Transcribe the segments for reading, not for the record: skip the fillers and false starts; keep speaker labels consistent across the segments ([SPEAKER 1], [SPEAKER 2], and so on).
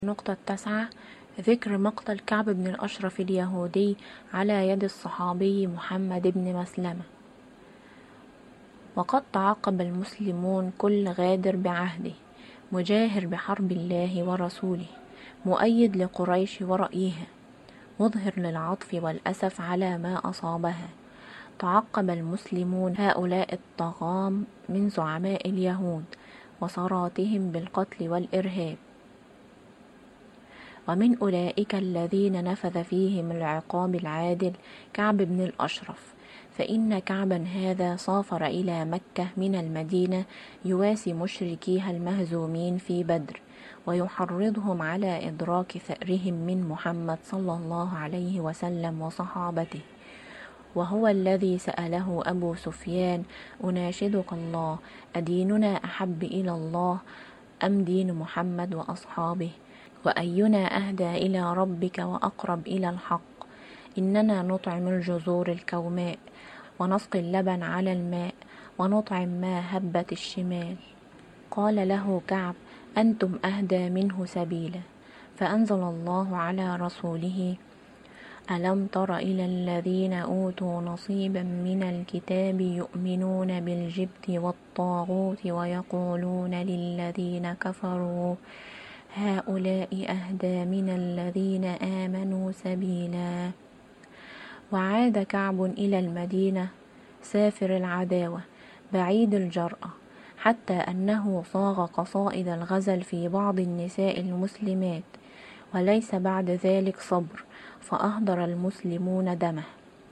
[SPEAKER 1] النقطة 9. ذكر مقتل كعب بن الأشرف اليهودي على يد الصحابي محمد بن مسلمة. وقد تعاقب المسلمون كل غادر بعهده، مجاهر بحرب الله ورسوله، مؤيد لقريش ورأيها، مظهر للعطف والأسف على ما أصابها. تعقب المسلمون هؤلاء الطغام من زعماء اليهود وصراتهم بالقتل والإرهاب، ومن أولئك الذين نفذ فيهم العقاب العادل كعب بن الأشرف. فإن كعبا هذا سافر إلى مكة من المدينة يواسي مشركيها المهزومين في بدر، ويحرضهم على إدراك ثأرهم من محمد صلى الله عليه وسلم وصحابته. وهو الذي سأله أبو سفيان: أناشدك الله، أديننا أحب إلى الله أم دين محمد وأصحابه؟ وأينا أهدى إلى ربك وأقرب إلى الحق؟ إننا نطعم الجزور الكوماء، ونسقي اللبن على الماء، ونطعم ما هبت الشمال. قال له كعب: أنتم أهدى منه سبيلا. فأنزل الله على رسوله: ألم تر إلى الذين أوتوا نصيبا من الكتاب يؤمنون بالجبت والطاغوت ويقولون للذين كفروا هؤلاء أهدى من الذين آمنوا سبيلا. وعاد كعب إلى المدينة سافر العداوة بعيد الجرأة، حتى أنه صاغ قصائد الغزل في بعض النساء المسلمات، وليس بعد ذلك صبر، فأهدر المسلمون دمه.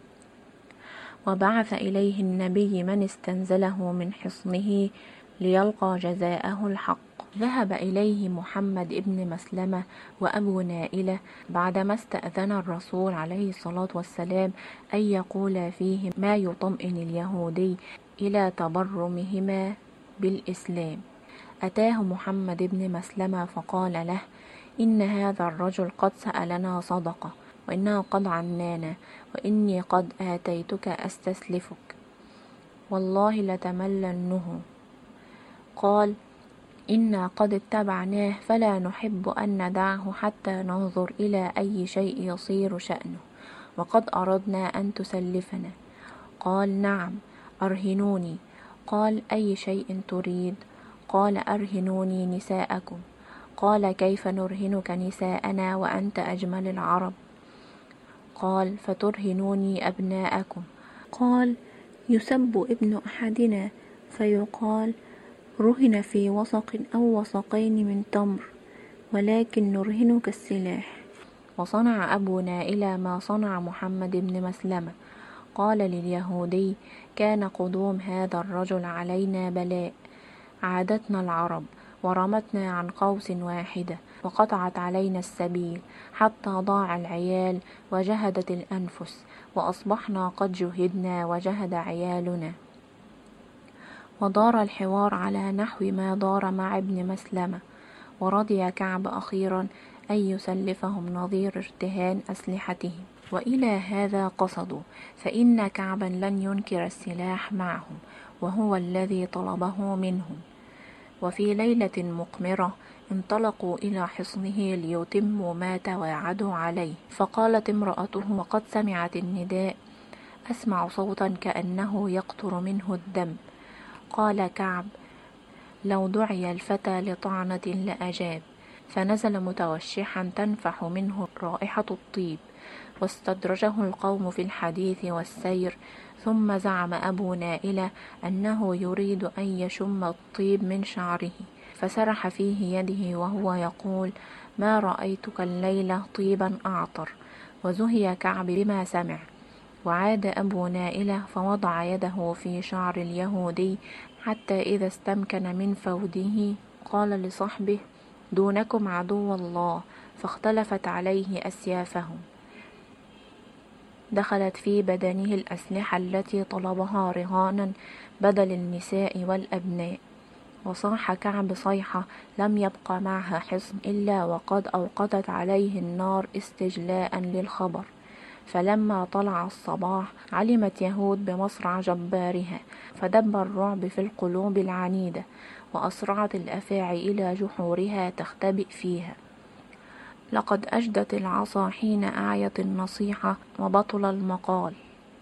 [SPEAKER 1] وبعث إليه النبي من استنزله من حصنه ليلقى جزاءه الحق. ذهب إليه محمد بن مسلمة وأبو نائلة بعدما استأذن الرسول عليه الصلاة والسلام أن يقول فيه ما يطمئن اليهودي إلى تبرمهما بالإسلام. أتاه محمد بن مسلمة فقال له: إن هذا الرجل قد سألنا صدقة، وإنه قد عنانا، وإني قد آتيتك أستسلفك، والله لتملنه. قال: إنا قد اتبعناه، فلا نحب أن ندعه حتى ننظر إلى أي شيء يصير شأنه، وقد أردنا أن تسلفنا. قال: نعم، أرهنوني. قال: أي شيء تريد؟ قال: أرهنوني نساءكم. قال: كيف نرهنك نساءنا وأنت أجمل العرب؟ قال: فترهنوني أبناءكم. قال: يسب ابن أحدنا فيقال: رهن في وسق أو وسقين من تمر، ولكن نرهنك السلاح. وصنع أبو نائلة ما صنع محمد بن مسلمة. قال لليهودي: كان قدوم هذا الرجل علينا بلاء، عادتنا العرب ورمتنا عن قوس واحدة، وقطعت علينا السبيل، حتى ضاع العيال وجهدت الأنفس، وأصبحنا قد جهدنا وجهد عيالنا. ودار الحوار على نحو ما دار مع ابن مسلمة، ورضي كعب أخيرا أن يسلفهم نظير ارتهان أسلحتهم. وإلى هذا قصدوا، فإن كعبا لن ينكر السلاح معهم، وهو الذي طلبه منهم. وفي ليلة مقمرة انطلقوا إلى حصنه ليتموا ما تواعدوا عليه. فقالت امرأته وقد سمعت النداء: أسمع صوتا كأنه يقطر منه الدم. قال كعب: لو دعي الفتى لطعنة لأجاب. فنزل متوشحا تنفح منه رائحة الطيب، واستدرجه القوم في الحديث والسير. ثم زعم أبو نائلة أنه يريد أن يشم الطيب من شعره، فسرح فيه يده وهو يقول: ما رأيتك الليلة طيبا أعطر. وزهي كعب بما سمع. وعاد أبو نائلة فوضع يده في شعر اليهودي حتى إذا استمكن من فوده قال لصحبه: دونكم عدو الله. فاختلفت عليه أسيافهم. دخلت في بدنه الأسلحة التي طلبها رهانا بدل النساء والأبناء. وصاح كعب صيحة لم يبق معها حصن إلا وقد أوقدت عليه النار استجلاء للخبر. فلما طلع الصباح علمت يهود بمصرع جبارها، فدب الرعب في القلوب العنيدة، وأسرعت الأفاعي إلى جحورها تختبئ فيها. لقد أجدت العصا حين أعيت النصيحة وبطل المقال.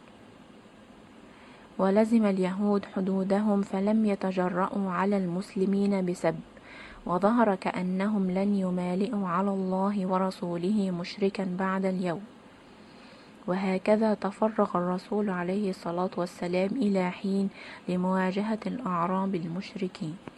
[SPEAKER 1] ولزم اليهود حدودهم فلم يتجرؤوا على المسلمين بسب، وظهر كأنهم لن يمالئوا على الله ورسوله مشركا بعد اليوم. وهكذا تفرغ الرسول عليه الصلاة والسلام إلى حين لمواجهة الأعراب المشركين.